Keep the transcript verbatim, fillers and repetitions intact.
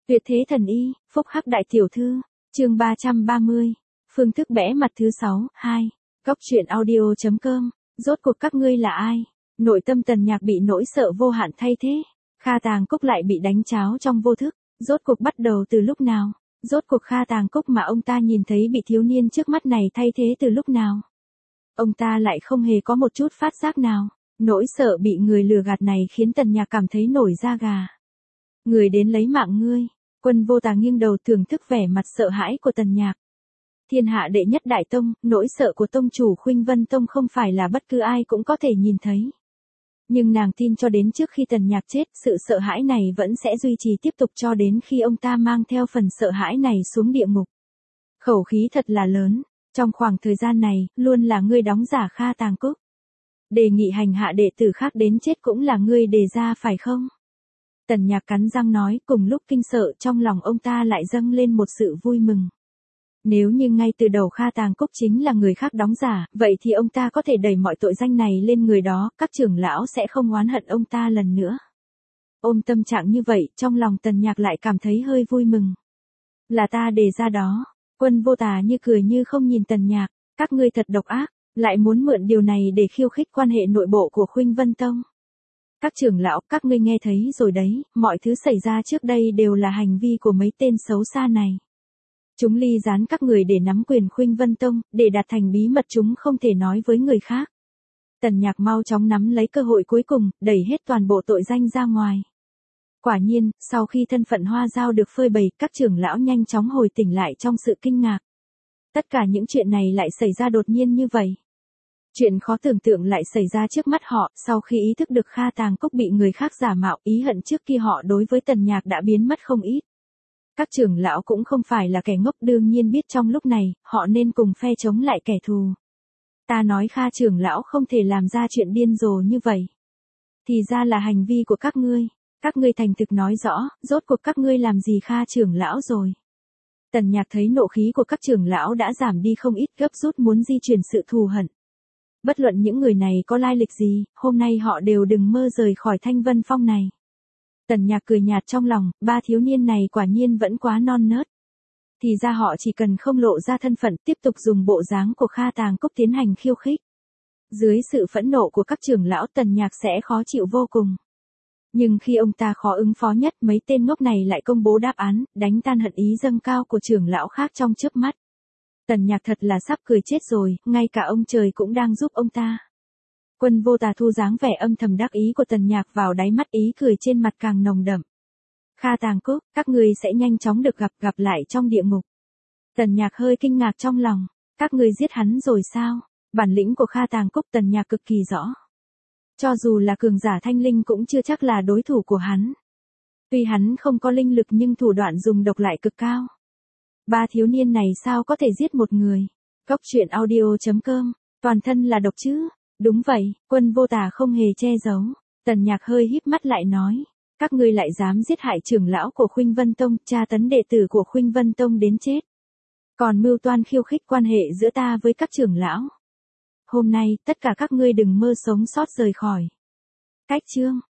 Tuyệt thế thần y, phúc hắc đại tiểu thư, chương ba trăm ba mươi, phương thức bẽ mặt thứ sáu, hai, góc truyện audio chấm com, rốt cuộc các ngươi là ai? Nội tâm Tần Nhạc bị nỗi sợ vô hạn thay thế, Kha Tàng Cúc lại bị đánh cháo trong vô thức, rốt cuộc bắt đầu từ lúc nào? Rốt cuộc Kha Tàng Cúc mà ông ta nhìn thấy bị thiếu niên trước mắt này thay thế từ lúc nào? Ông ta lại không hề có một chút phát giác nào, nỗi sợ bị người lừa gạt này khiến Tần Nhạc cảm thấy nổi da gà. Người đến lấy mạng ngươi. Quân Vô Tà nghiêng đầu thưởng thức vẻ mặt sợ hãi của Tần Nhạc. Thiên hạ đệ nhất đại tông, nỗi sợ của tông chủ Khuynh Vân Tông không phải là bất cứ ai cũng có thể nhìn thấy. Nhưng nàng tin cho đến trước khi Tần Nhạc chết, sự sợ hãi này vẫn sẽ duy trì tiếp tục cho đến khi ông ta mang theo phần sợ hãi này xuống địa ngục. Khẩu khí thật là lớn, trong khoảng thời gian này, luôn là ngươi đóng giả Kha Tàng Cúc. Đề nghị hành hạ đệ tử khác đến chết cũng là ngươi đề ra phải không? Tần Nhạc cắn răng nói, cùng lúc kinh sợ trong lòng ông ta lại dâng lên một sự vui mừng. Nếu như ngay từ đầu Kha Tàng Cúc chính là người khác đóng giả, vậy thì ông ta có thể đẩy mọi tội danh này lên người đó, các trưởng lão sẽ không oán hận ông ta lần nữa. Ôm tâm trạng như vậy, trong lòng Tần Nhạc lại cảm thấy hơi vui mừng. Là ta đề ra đó. Quân Vô Tà như cười như không nhìn Tần Nhạc, các ngươi thật độc ác, lại muốn mượn điều này để khiêu khích quan hệ nội bộ của Khuynh Vân Tông. Các trưởng lão, các ngươi nghe thấy rồi đấy, mọi thứ xảy ra trước đây đều là hành vi của mấy tên xấu xa này. Chúng ly gián các người để nắm quyền Khuynh Vân Tông, để đạt thành bí mật chúng không thể nói với người khác. Tần Nhạc mau chóng nắm lấy cơ hội cuối cùng, đẩy hết toàn bộ tội danh ra ngoài. Quả nhiên, sau khi thân phận Hoa Dao được phơi bày, các trưởng lão nhanh chóng hồi tỉnh lại trong sự kinh ngạc. Tất cả những chuyện này lại xảy ra đột nhiên như vậy. Chuyện khó tưởng tượng lại xảy ra trước mắt họ, sau khi ý thức được Kha Tàng Cúc bị người khác giả mạo, ý hận trước kia họ đối với Tần Nhạc đã biến mất không ít. Các trưởng lão cũng không phải là kẻ ngốc, đương nhiên biết trong lúc này, họ nên cùng phe chống lại kẻ thù. Ta nói Kha trưởng lão không thể làm ra chuyện điên rồ như vậy. Thì ra là hành vi của các ngươi. Các ngươi thành thực nói rõ, rốt cuộc các ngươi làm gì Kha trưởng lão rồi. Tần Nhạc thấy nộ khí của các trưởng lão đã giảm đi không ít, gấp rút muốn di chuyển sự thù hận. Bất luận những người này có lai lịch gì, hôm nay họ đều đừng mơ rời khỏi Thanh Vân Phong này. Tần Nhạc cười nhạt trong lòng, ba thiếu niên này quả nhiên vẫn quá non nớt. Thì ra họ chỉ cần không lộ ra thân phận, tiếp tục dùng bộ dáng của Kha Tàng Cúc tiến hành khiêu khích. Dưới sự phẫn nộ của các trưởng lão, Tần Nhạc sẽ khó chịu vô cùng. Nhưng khi ông ta khó ứng phó nhất, mấy tên ngốc này lại công bố đáp án, đánh tan hận ý dâng cao của trưởng lão khác trong chớp mắt. Tần Nhạc thật là sắp cười chết rồi, ngay cả ông trời cũng đang giúp ông ta. Quân Vô Tà thu dáng vẻ âm thầm đắc ý của Tần Nhạc vào đáy mắt, ý cười trên mặt càng nồng đậm. Kha Tàng Cúc, các người sẽ nhanh chóng được gặp gặp lại trong địa ngục. Tần Nhạc hơi kinh ngạc trong lòng, các người giết hắn rồi sao? Bản lĩnh của Kha Tàng Cúc Tần Nhạc cực kỳ rõ. Cho dù là cường giả thanh linh cũng chưa chắc là đối thủ của hắn. Tuy hắn không có linh lực nhưng thủ đoạn dùng độc lại cực cao. Ba thiếu niên này sao có thể giết một người? Góc truyện audio chấm com, toàn thân là độc chứ? Đúng vậy, Quân Vô Tà không hề che giấu. Tần Nhạc hơi híp mắt lại nói, các ngươi lại dám giết hại trưởng lão của Khuynh Vân Tông, tra tấn đệ tử của Khuynh Vân Tông đến chết. Còn mưu toan khiêu khích quan hệ giữa ta với các trưởng lão. Hôm nay, tất cả các ngươi đừng mơ sống sót rời khỏi. Cách chương.